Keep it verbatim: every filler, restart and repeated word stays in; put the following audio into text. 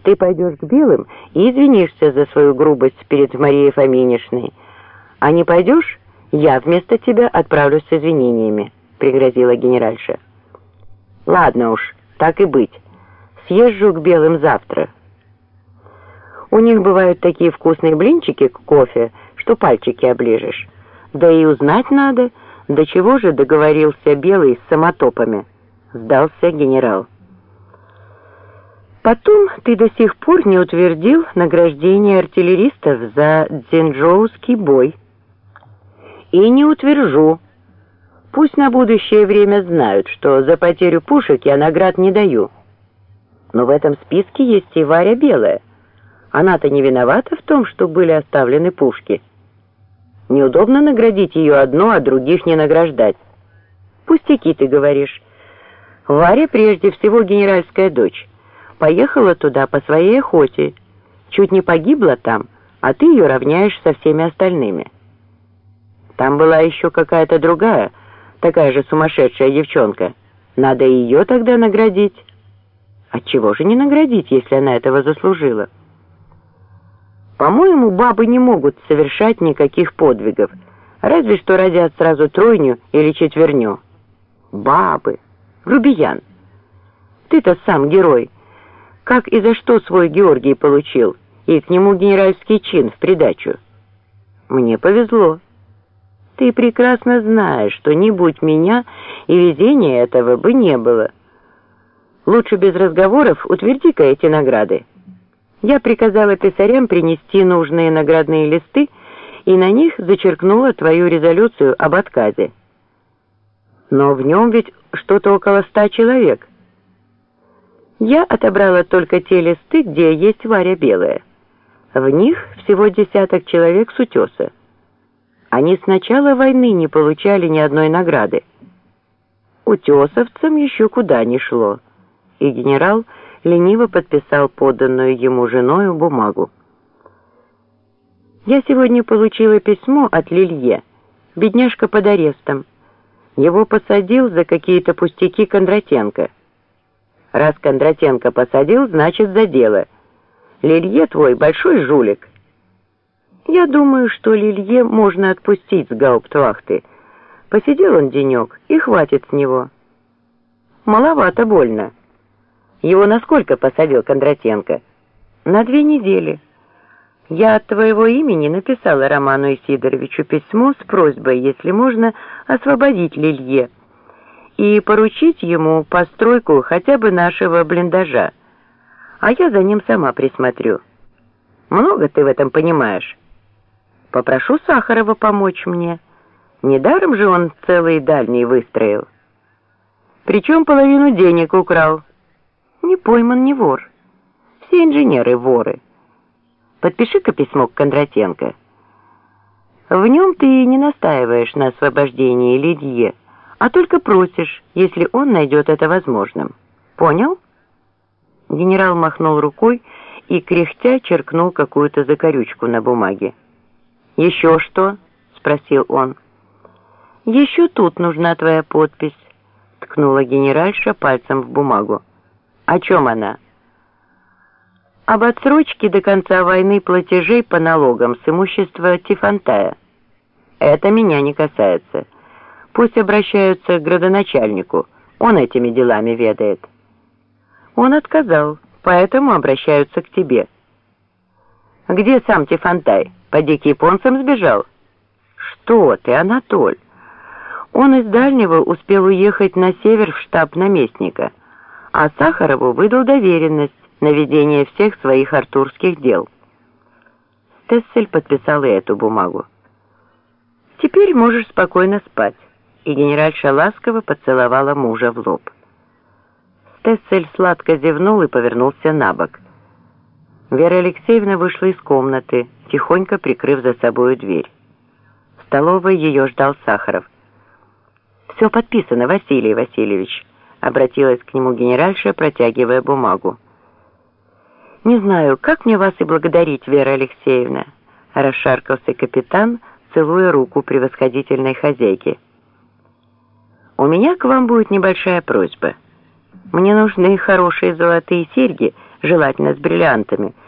Ты пойдешь к белым и извинишься за свою грубость перед Марией Фоминишной. А не пойдешь, я вместо тебя отправлюсь с извинениями», — пригрозила генеральша. «Ладно уж, так и быть. Съезжу к белым завтра. У них бывают такие вкусные блинчики к кофе, что пальчики оближешь. Да и узнать надо, до чего же договорился белый с самотопами», — сдался генерал. «Потом ты до сих пор не утвердил награждение артиллеристов за Дзинчжоуский бой». «И не утвержу. Пусть на будущее время знают, что за потерю пушек я наград не даю. Но в этом списке есть и Варя Белая. Она-то не виновата в том, что были оставлены пушки. Неудобно наградить ее одну, а других не награждать. Пустяки, ты говоришь. Варя прежде всего генеральская дочь. Поехала туда по своей охоте. Чуть не погибла там, а ты ее равняешь со всеми остальными. Там была еще какая-то другая, такая же сумасшедшая девчонка. Надо ее тогда наградить. Отчего же не наградить, если она этого заслужила? По-моему, бабы не могут совершать никаких подвигов, разве что родят сразу тройню или четверню. Бабы! Грубиян! Ты-то сам герой. Как и за что свой Георгий получил, и к нему генеральский чин в придачу? Мне повезло. Ты прекрасно знаешь, что не будь меня, и везения этого бы не было. Лучше без разговоров утверди-ка эти награды. Я приказала писарям принести нужные наградные листы и на них зачеркнула твою резолюцию об отказе. Но в нем ведь что-то около ста человек. Я отобрала только те листы, где есть Варя Белая. В них всего десяток человек с утеса. Они с начала войны не получали ни одной награды. Утесовцам еще куда ни шло. И генерал лениво подписал поданную ему женою бумагу. «Я сегодня получила письмо от Лилье. Бедняжка под арестом. Его посадил за какие-то пустяки Кондратенко. Раз Кондратенко посадил, значит за дело. Лилье твой большой жулик. Я думаю, что Лилье можно отпустить с гауптвахты. Посидел он денек, и хватит с него. Маловато больно. Его насколько посадил Кондратенко? На две недели. Я от твоего имени написала Роману Исидоровичу письмо с просьбой, если можно, освободить Лилье и поручить ему постройку хотя бы нашего блиндажа, а я за ним сама присмотрю. Много ты в этом понимаешь. Попрошу Сахарова помочь мне. Недаром же он целый дальний выстроил. Причем половину денег украл. Не пойман, не вор. Все инженеры воры. Подпиши-ка письмо к Кондратенко. В нем ты не настаиваешь на освобождении Лилье, а только просишь, если он найдет это возможным. Понял?» Генерал махнул рукой и, кряхтя, черкнул какую-то закорючку на бумаге. «Еще что?» — спросил он. «Еще тут нужна твоя подпись», — ткнула генеральша пальцем в бумагу. «О чем она?» «Об отсрочке до конца войны платежей по налогам с имущества Тифонтая. Это меня не касается. Пусть обращаются к градоначальнику, он этими делами ведает». «Он отказал, поэтому обращаются к тебе». «Где сам Тифонтай? Поди к японцам сбежал?» «Что ты, Анатоль? Он из Дальнего успел уехать на север в штаб наместника, а Сахарову выдал доверенность на ведение всех своих артурских дел». Стессель подписал и эту бумагу. «Теперь можешь спокойно спать», и генеральша ласково поцеловала мужа в лоб. Стессель сладко зевнул и повернулся на бок. Вера Алексеевна вышла из комнаты, тихонько прикрыв за собою дверь. В столовой ее ждал Сахаров. «Все подписано, Василий Васильевич», — обратилась к нему генеральша, протягивая бумагу. «Не знаю, как мне вас и благодарить, Вера Алексеевна», — расшаркался капитан, целуя руку превосходительной хозяйки. «У меня к вам будет небольшая просьба. Мне нужны хорошие золотые серьги желательно с бриллиантами,